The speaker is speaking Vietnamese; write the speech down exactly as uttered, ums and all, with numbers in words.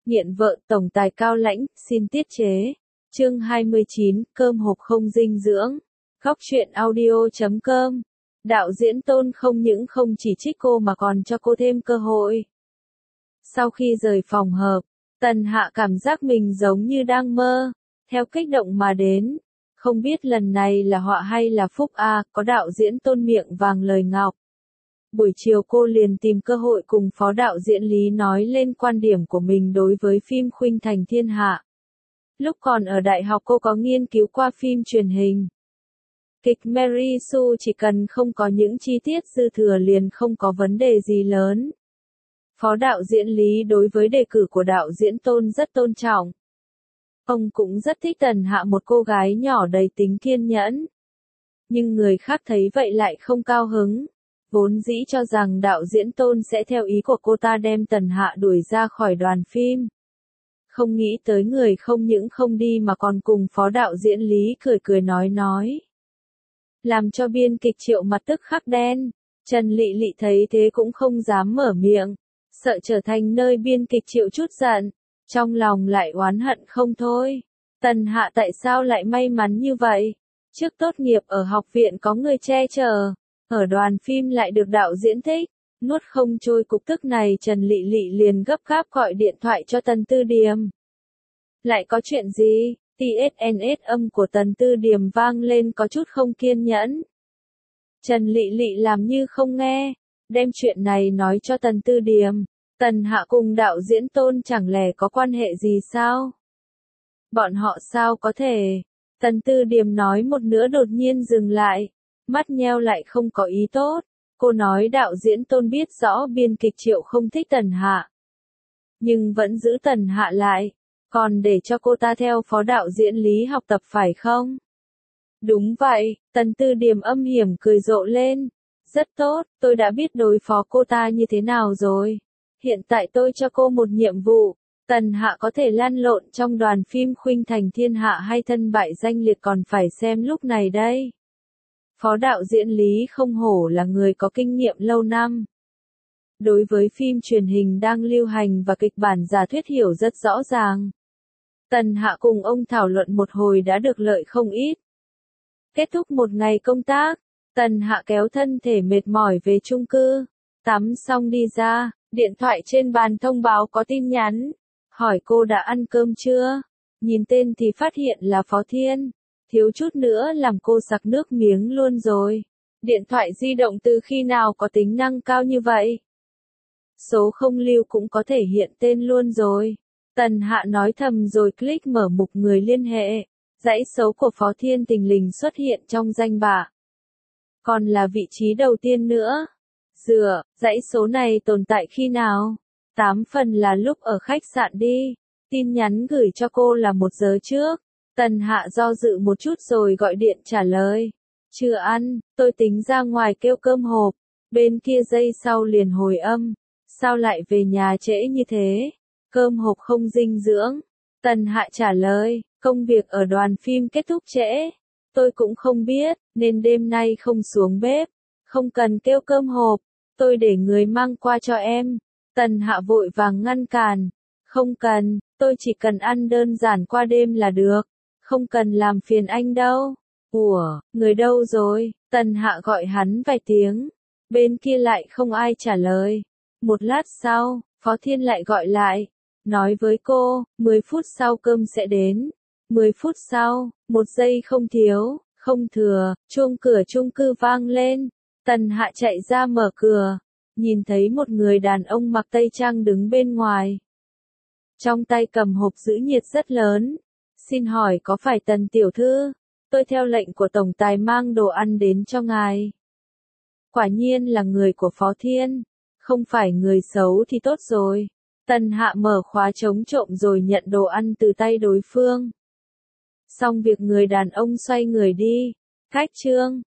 Nghiện vợ tổng tài Cao Lãnh, xin tiết chế. Chương hai mươi chín, cơm hộp không dinh dưỡng. Góc truyện audio chấm com. Đạo diễn Tôn không những không chỉ trích cô mà còn cho cô thêm cơ hội. Sau khi rời phòng họp, Tần Hạ cảm giác mình giống như đang mơ, theo kích động mà đến. Không biết lần này là họa hay là phúc a, à, có đạo diễn Tôn miệng vàng lời ngọc. Buổi chiều cô liền tìm cơ hội cùng phó đạo diễn Lý nói lên quan điểm của mình đối với phim Khuynh Thành Thiên Hạ. Lúc còn ở đại học cô có nghiên cứu qua phim truyền hình. Kịch Mary Sue chỉ cần không có những chi tiết dư thừa liền không có vấn đề gì lớn. Phó đạo diễn Lý đối với đề cử của đạo diễn Tôn rất tôn trọng. Ông cũng rất thích Tần Hạ, một cô gái nhỏ đầy tính kiên nhẫn. Nhưng người khác thấy vậy lại không cao hứng. Vốn dĩ cho rằng đạo diễn Tôn sẽ theo ý của cô ta đem Tần Hạ đuổi ra khỏi đoàn phim. Không nghĩ tới người không những không đi mà còn cùng phó đạo diễn Lý cười cười nói nói. Làm cho biên kịch Triệu mặt tức khắc đen. Trần Lị Lị thấy thế cũng không dám mở miệng, sợ trở thành nơi biên kịch Triệu chút giận, trong lòng lại oán hận không thôi. Tần Hạ tại sao lại may mắn như vậy? Trước tốt nghiệp ở học viện có người che chở, ở đoàn phim lại được đạo diễn thích. Nuốt không trôi cục tức này, Trần Lị Lị liền gấp gáp gọi điện thoại cho Tần Tư Điềm. Lại có chuyện gì? tê ét en ét âm của Tần Tư Điềm vang lên có chút không kiên nhẫn. Trần Lị Lị làm như không nghe, đem chuyện này nói cho Tần Tư Điềm. Tần Hạ cùng đạo diễn Tôn chẳng lẽ có quan hệ gì sao? Bọn họ sao có thể? Tần Tư Điềm nói một nửa đột nhiên dừng lại, mắt nheo lại không có ý tốt. Cô nói đạo diễn Tôn biết rõ biên kịch Triệu không thích Tần Hạ, nhưng vẫn giữ Tần Hạ lại, còn để cho cô ta theo phó đạo diễn Lý học tập phải không? Đúng vậy, Tần Tư Điềm âm hiểm cười rộ lên. Rất tốt, tôi đã biết đối phó cô ta như thế nào rồi. Hiện tại tôi cho cô một nhiệm vụ. Tần Hạ có thể lăn lộn trong đoàn phim Khuynh Thành Thiên Hạ hay thân bại danh liệt còn phải xem lúc này đây. Phó đạo diễn Lý không hổ là người có kinh nghiệm lâu năm. Đối với phim truyền hình đang lưu hành và kịch bản giả thuyết hiểu rất rõ ràng. Tần Hạ cùng ông thảo luận một hồi đã được lợi không ít. Kết thúc một ngày công tác, Tần Hạ kéo thân thể mệt mỏi về chung cư. Tắm xong đi ra, điện thoại trên bàn thông báo có tin nhắn. Hỏi cô đã ăn cơm chưa? Nhìn tên thì phát hiện là Phó Thiên. Thiếu chút nữa làm cô sặc nước miếng luôn rồi. Điện thoại di động từ khi nào có tính năng cao như vậy? Số không lưu cũng có thể hiện tên luôn rồi. Tần Hạ nói thầm rồi click mở mục người liên hệ. Dãy số của Phó Thiên tình lình xuất hiện trong danh bạ. Còn là vị trí đầu tiên nữa. Dựa, dãy số này tồn tại khi nào? Tám phần là lúc ở khách sạn đi. Tin nhắn gửi cho cô là một giờ trước. Tần Hạ do dự một chút rồi gọi điện trả lời. Chưa ăn, tôi tính ra ngoài kêu cơm hộp. Bên kia giây sau liền hồi âm. Sao lại về nhà trễ như thế? Cơm hộp không dinh dưỡng. Tần Hạ trả lời, công việc ở đoàn phim kết thúc trễ. Tôi cũng không biết, nên đêm nay không xuống bếp. Không cần kêu cơm hộp, tôi để người mang qua cho em. Tần Hạ vội vàng ngăn cản. Không cần, tôi chỉ cần ăn đơn giản qua đêm là được. Không cần làm phiền anh đâu. Ủa, người đâu rồi? Tần Hạ gọi hắn vài tiếng. Bên kia lại không ai trả lời. Một lát sau, Phó Thiên lại gọi lại. Nói với cô, mười phút sau cơm sẽ đến. mười phút sau, một giây không thiếu, không thừa, chuông cửa chung cư vang lên. Tần Hạ chạy ra mở cửa. Nhìn thấy một người đàn ông mặc tây trang đứng bên ngoài. Trong tay cầm hộp giữ nhiệt rất lớn. Xin hỏi có phải Tần tiểu thư? Tôi theo lệnh của tổng tài mang đồ ăn đến cho ngài. Quả nhiên là người của Phó Thiên. Không phải người xấu thì tốt rồi. Tần Hạ mở khóa chống trộm rồi nhận đồ ăn từ tay đối phương. Xong việc người đàn ông xoay người đi. Cách chương.